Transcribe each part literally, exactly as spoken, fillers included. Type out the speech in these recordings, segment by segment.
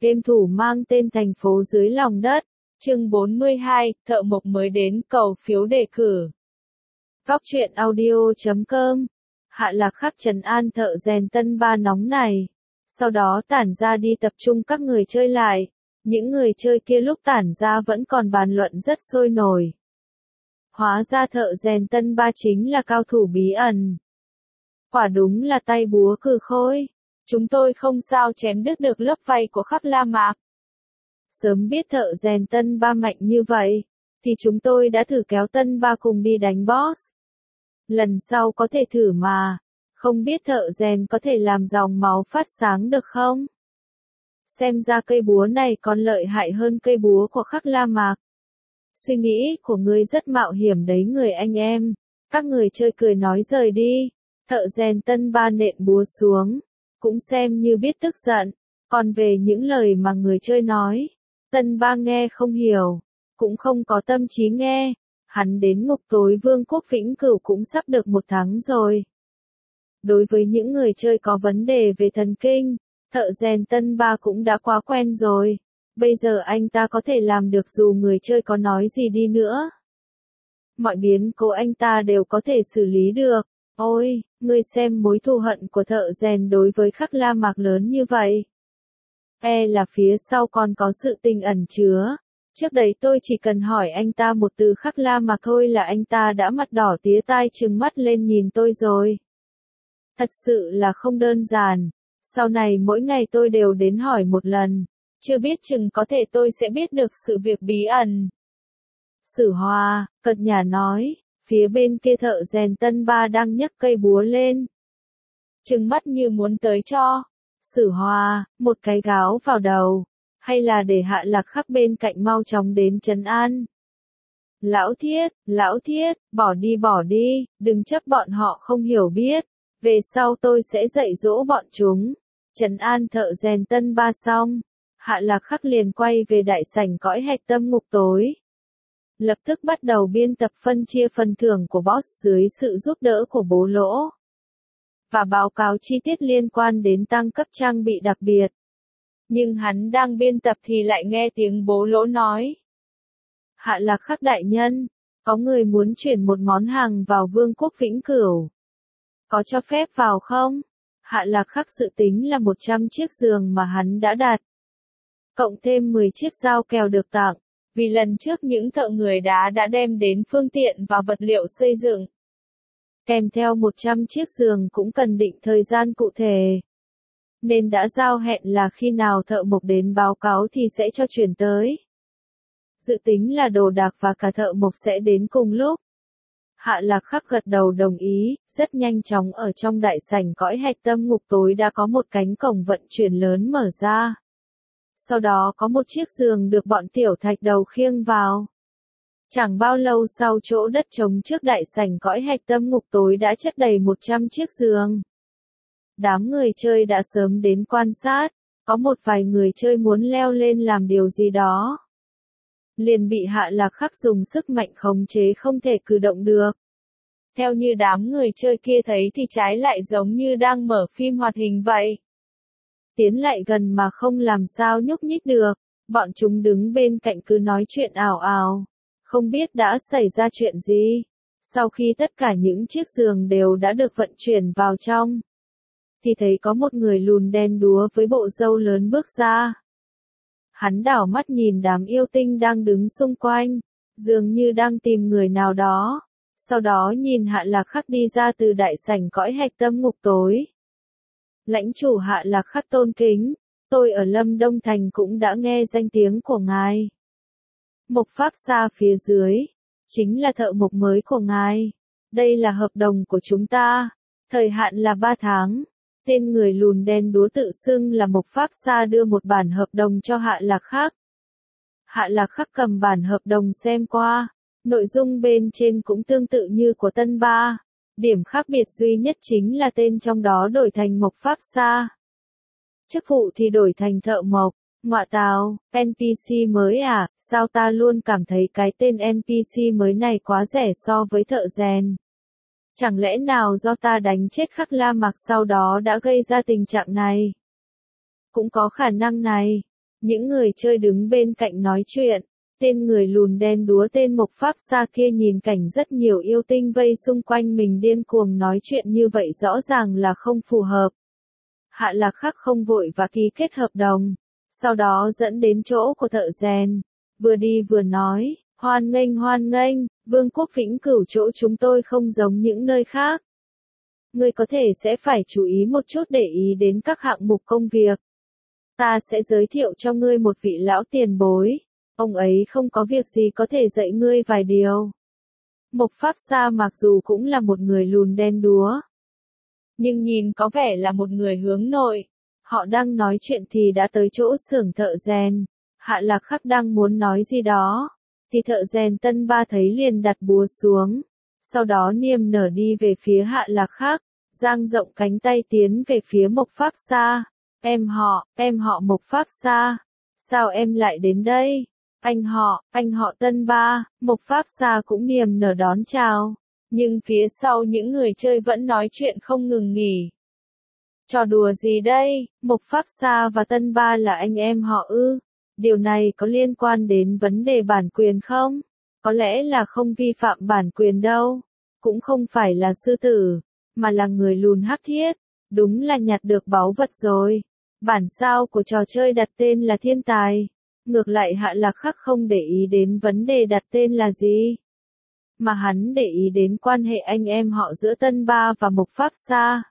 Game thủ mang tên thành phố dưới lòng đất. Chương bốn mươi hai, thợ mộc mới đến, cầu phiếu đề cử. Góc truyện audio chấm com. Hạ Lạc khắp trấn an thợ rèn Tân Ba nóng này. Sau đó tản ra đi tập trung các người chơi lại. Những người chơi kia lúc tản ra vẫn còn bàn luận rất sôi nổi. Hóa ra thợ rèn Tân Ba chính là cao thủ bí ẩn. Quả đúng là tay búa cừ khôi. Chúng tôi không sao chém đứt được lớp vảy của khắp La Mạc. Sớm biết thợ rèn Tân Ba mạnh như vậy, thì chúng tôi đã thử kéo Tân Ba cùng đi đánh boss. Lần sau có thể thử mà, không biết thợ rèn có thể làm dòng máu phát sáng được không? Xem ra cây búa này còn lợi hại hơn cây búa của khắc La Mạc. Suy nghĩ của ngươi rất mạo hiểm đấy người anh em. Các người chơi cười nói rời đi. Thợ rèn Tân Ba nện búa xuống, cũng xem như biết tức giận. Còn về những lời mà người chơi nói, Tân Ba nghe không hiểu, cũng không có tâm trí nghe. Hắn đến ngục tối Vương quốc Vĩnh Cửu cũng sắp được một tháng rồi. Đối với những người chơi có vấn đề về thần kinh, thợ rèn Tân Ba cũng đã quá quen rồi. Bây giờ anh ta có thể làm được dù người chơi có nói gì đi nữa. Mọi biến cố anh ta đều có thể xử lý được. Ôi, ngươi xem mối thù hận của thợ rèn đối với khắc La Mạc lớn như vậy. E là phía sau còn có sự tình ẩn chứa. Trước đấy tôi chỉ cần hỏi anh ta một từ khắc La Mạc thôi là anh ta đã mặt đỏ tía tai trừng mắt lên nhìn tôi rồi. Thật sự là không đơn giản. Sau này mỗi ngày tôi đều đến hỏi một lần. Chưa biết chừng có thể tôi sẽ biết được sự việc bí ẩn. Sử Hoa, cợt nhả nói, phía bên kia thợ rèn Tân Ba đang nhấc cây búa lên. Trừng mắt như muốn tới cho. Sử Hoa, một cái gáo vào đầu. Hay là để Hạ Lạc khắp bên cạnh mau chóng đến trấn an. Lão Thiết, Lão Thiết, bỏ đi bỏ đi, đừng chấp bọn họ không hiểu biết. Về sau tôi sẽ dạy dỗ bọn chúng. Trấn an thợ rèn Tân Ba xong. Hạ Lạc khắc liền quay về đại sảnh cõi hạch tâm ngục tối. Lập tức bắt đầu biên tập phân chia phần thưởng của boss dưới sự giúp đỡ của Bố Lỗ. Và báo cáo chi tiết liên quan đến tăng cấp trang bị đặc biệt. Nhưng hắn đang biên tập thì lại nghe tiếng Bố Lỗ nói. Hạ Lạc khắc đại nhân, có người muốn chuyển một món hàng vào Vương quốc Vĩnh Cửu. Có cho phép vào không? Hạ Lạc khắc dự tính là một trăm chiếc giường mà hắn đã đặt. Cộng thêm mười chiếc dao kèo được tặng, vì lần trước những thợ người đá đã đem đến phương tiện và vật liệu xây dựng. Kèm theo một trăm chiếc giường cũng cần định thời gian cụ thể. Nên đã giao hẹn là khi nào thợ mộc đến báo cáo thì sẽ cho chuyển tới. Dự tính là đồ đạc và cả thợ mộc sẽ đến cùng lúc. Hạ Lạc khắc gật đầu đồng ý, rất nhanh chóng ở trong đại sảnh cõi hạch tâm ngục tối đã có một cánh cổng vận chuyển lớn mở ra. Sau đó có một chiếc giường được bọn tiểu thạch đầu khiêng vào. Chẳng bao lâu sau chỗ đất trống trước đại sảnh cõi hạch tâm ngục tối đã chất đầy một trăm chiếc giường. Đám người chơi đã sớm đến quan sát, có một vài người chơi muốn leo lên làm điều gì đó. Liền bị Hạ Lạc khắc dùng sức mạnh khống chế không thể cử động được. Theo như đám người chơi kia thấy thì trái lại giống như đang mở phim hoạt hình vậy. Tiến lại gần mà không làm sao nhúc nhích được, bọn chúng đứng bên cạnh cứ nói chuyện ảo ảo, không biết đã xảy ra chuyện gì. Sau khi tất cả những chiếc giường đều đã được vận chuyển vào trong, thì thấy có một người lùn đen đúa với bộ râu lớn bước ra. Hắn đảo mắt nhìn đám yêu tinh đang đứng xung quanh, dường như đang tìm người nào đó. Sau đó nhìn Hạ Lạc khắc đi ra từ đại sảnh cõi hạch tâm ngục tối. Lãnh chủ Hạ Lạc khắc tôn kính, tôi ở Lâm Đông Thành cũng đã nghe danh tiếng của ngài. Mộc pháp xa phía dưới, chính là thợ mộc mới của ngài. Đây là hợp đồng của chúng ta, thời hạn là ba tháng. Tên người lùn đen đúa tự xưng là Mộc pháp xa đưa một bản hợp đồng cho Hạ Lạc khắc. Hạ Lạc khắc cầm bản hợp đồng xem qua, nội dung bên trên cũng tương tự như của Tân Ba. Điểm khác biệt duy nhất chính là tên trong đó đổi thành Mộc pháp xa. Chức vụ thì đổi thành thợ mộc. Ngọa tào, en pê xê mới à, sao ta luôn cảm thấy cái tên en pê xê mới này quá rẻ so với thợ rèn. Chẳng lẽ nào do ta đánh chết khắc La Mạc sau đó đã gây ra tình trạng này? Cũng có khả năng này. Những người chơi đứng bên cạnh nói chuyện. Tên người lùn đen đúa tên Mộc Pháp Sa kia nhìn cảnh rất nhiều yêu tinh vây xung quanh mình điên cuồng nói chuyện như vậy rõ ràng là không phù hợp. Hạ Lạc Khắc không vội và ký kết hợp đồng. Sau đó dẫn đến chỗ của thợ rèn. Vừa đi vừa nói, hoan nghênh hoan nghênh, Vương quốc Vĩnh Cửu chỗ chúng tôi không giống những nơi khác. Ngươi có thể sẽ phải chú ý một chút để ý đến các hạng mục công việc. Ta sẽ giới thiệu cho ngươi một vị lão tiền bối. Ông ấy không có việc gì có thể dạy ngươi vài điều. Mộc Pháp Sa mặc dù cũng là một người lùn đen đúa, nhưng nhìn có vẻ là một người hướng nội. Họ đang nói chuyện thì đã tới chỗ xưởng thợ rèn. Hạ Lạc Khắc đang muốn nói gì đó, thì thợ rèn Tân Ba thấy liền đặt búa xuống. Sau đó niềm nở đi về phía Hạ Lạc Khắc, dang rộng cánh tay tiến về phía Mộc Pháp Sa. Em họ, em họ Mộc Pháp Sa. Sao em lại đến đây? Anh họ, anh họ Tân Ba, Mộc Pháp Sa cũng niềm nở đón chào. Nhưng phía sau những người chơi vẫn nói chuyện không ngừng nghỉ. Trò đùa gì đây? Mộc Pháp Sa và Tân Ba là anh em họ ư? Điều này có liên quan đến vấn đề bản quyền không? Có lẽ là không vi phạm bản quyền đâu. Cũng không phải là sư tử, mà là người lùn hắc thiết. Đúng là nhặt được báu vật rồi. Bản sao của trò chơi đặt tên là thiên tài. Ngược lại Hạ Lạc Khắc không để ý đến vấn đề đặt tên là gì, mà hắn để ý đến quan hệ anh em họ giữa Tân Ba và Mộc Pháp Sa.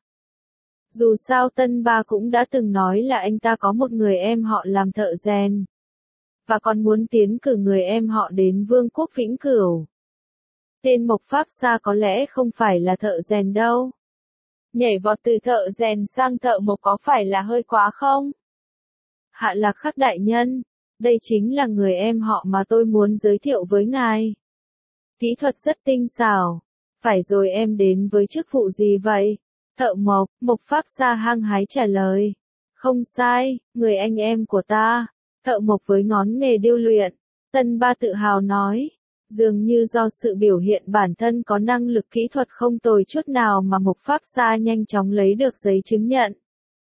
Dù sao Tân Ba cũng đã từng nói là anh ta có một người em họ làm thợ rèn, và còn muốn tiến cử người em họ đến Vương quốc Vĩnh Cửu. Tên Mộc Pháp Sa có lẽ không phải là thợ rèn đâu. Nhảy vọt từ thợ rèn sang thợ mộc có phải là hơi quá không? Hạ Lạc Khắc đại nhân, đây chính là người em họ mà tôi muốn giới thiệu với ngài. Kỹ thuật rất tinh xảo. Phải rồi, em đến với chức vụ gì vậy? Thợ mộc, Mộc Pháp Sa hăng hái trả lời. Không sai, người anh em của ta. Thợ mộc với ngón nghề điêu luyện. Tân Ba tự hào nói. Dường như do sự biểu hiện bản thân có năng lực kỹ thuật không tồi chút nào mà Mộc Pháp Sa nhanh chóng lấy được giấy chứng nhận.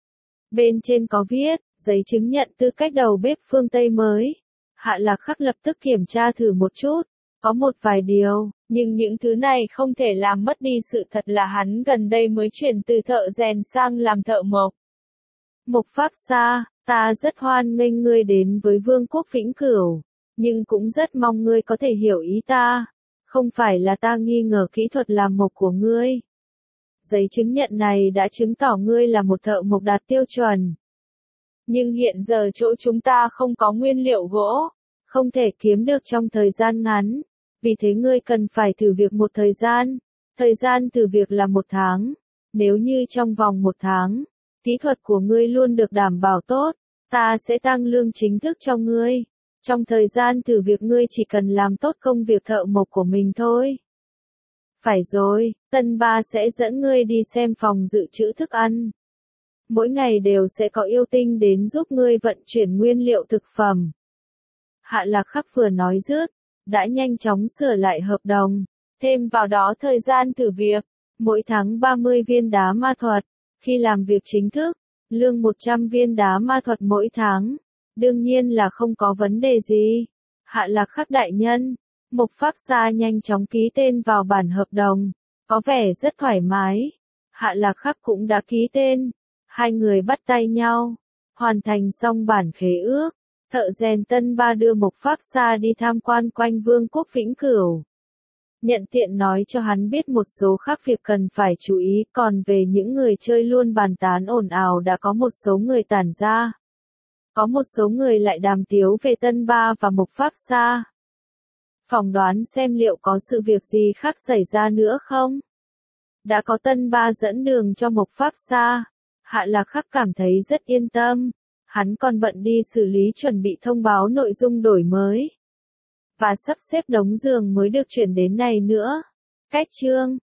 Bên trên có viết, giấy chứng nhận tư cách đầu bếp phương Tây mới. Hạ Lạc Khắc lập tức kiểm tra thử một chút. Có một vài điều, nhưng những thứ này không thể làm mất đi sự thật là hắn gần đây mới chuyển từ thợ rèn sang làm thợ mộc. Mộc Pháp Sa, ta rất hoan nghênh ngươi đến với Vương quốc Vĩnh Cửu, nhưng cũng rất mong ngươi có thể hiểu ý ta. Không phải là ta nghi ngờ kỹ thuật làm mộc của ngươi. Giấy chứng nhận này đã chứng tỏ ngươi là một thợ mộc đạt tiêu chuẩn. Nhưng hiện giờ chỗ chúng ta không có nguyên liệu gỗ, không thể kiếm được trong thời gian ngắn. Vì thế ngươi cần phải thử việc một thời gian. Thời gian thử việc là một tháng. Nếu như trong vòng một tháng, kỹ thuật của ngươi luôn được đảm bảo tốt, ta sẽ tăng lương chính thức cho ngươi. Trong thời gian thử việc ngươi chỉ cần làm tốt công việc thợ mộc của mình thôi. Phải rồi, Tân Ba sẽ dẫn ngươi đi xem phòng dự trữ thức ăn. Mỗi ngày đều sẽ có yêu tinh đến giúp ngươi vận chuyển nguyên liệu thực phẩm. Hạ Lạc Khắc vừa nói dứt, đã nhanh chóng sửa lại hợp đồng, thêm vào đó thời gian thử việc, mỗi tháng ba mươi viên đá ma thuật, khi làm việc chính thức, lương một trăm viên đá ma thuật mỗi tháng, đương nhiên là không có vấn đề gì. Hạ Lạc Khắc đại nhân, Mộc Pháp Sa nhanh chóng ký tên vào bản hợp đồng, có vẻ rất thoải mái. Hạ Lạc Khắc cũng đã ký tên, hai người bắt tay nhau, hoàn thành xong bản khế ước. Thợ rèn Tân Ba đưa Mộc Pháp Sa đi tham quan quanh Vương quốc Vĩnh Cửu. Nhận tiện nói cho hắn biết một số khác việc cần phải chú ý, còn về những người chơi luôn bàn tán ồn ào đã có một số người tản ra. Có một số người lại đàm tiếu về Tân Ba và Mộc Pháp Sa. Phỏng đoán xem liệu có sự việc gì khác xảy ra nữa không? Đã có Tân Ba dẫn đường cho Mộc Pháp Sa, Hạ Lạc Khắc cảm thấy rất yên tâm. Hắn còn bận đi xử lý chuẩn bị thông báo nội dung đổi mới. Và sắp xếp đống giường mới được chuyển đến này nữa. Cách chương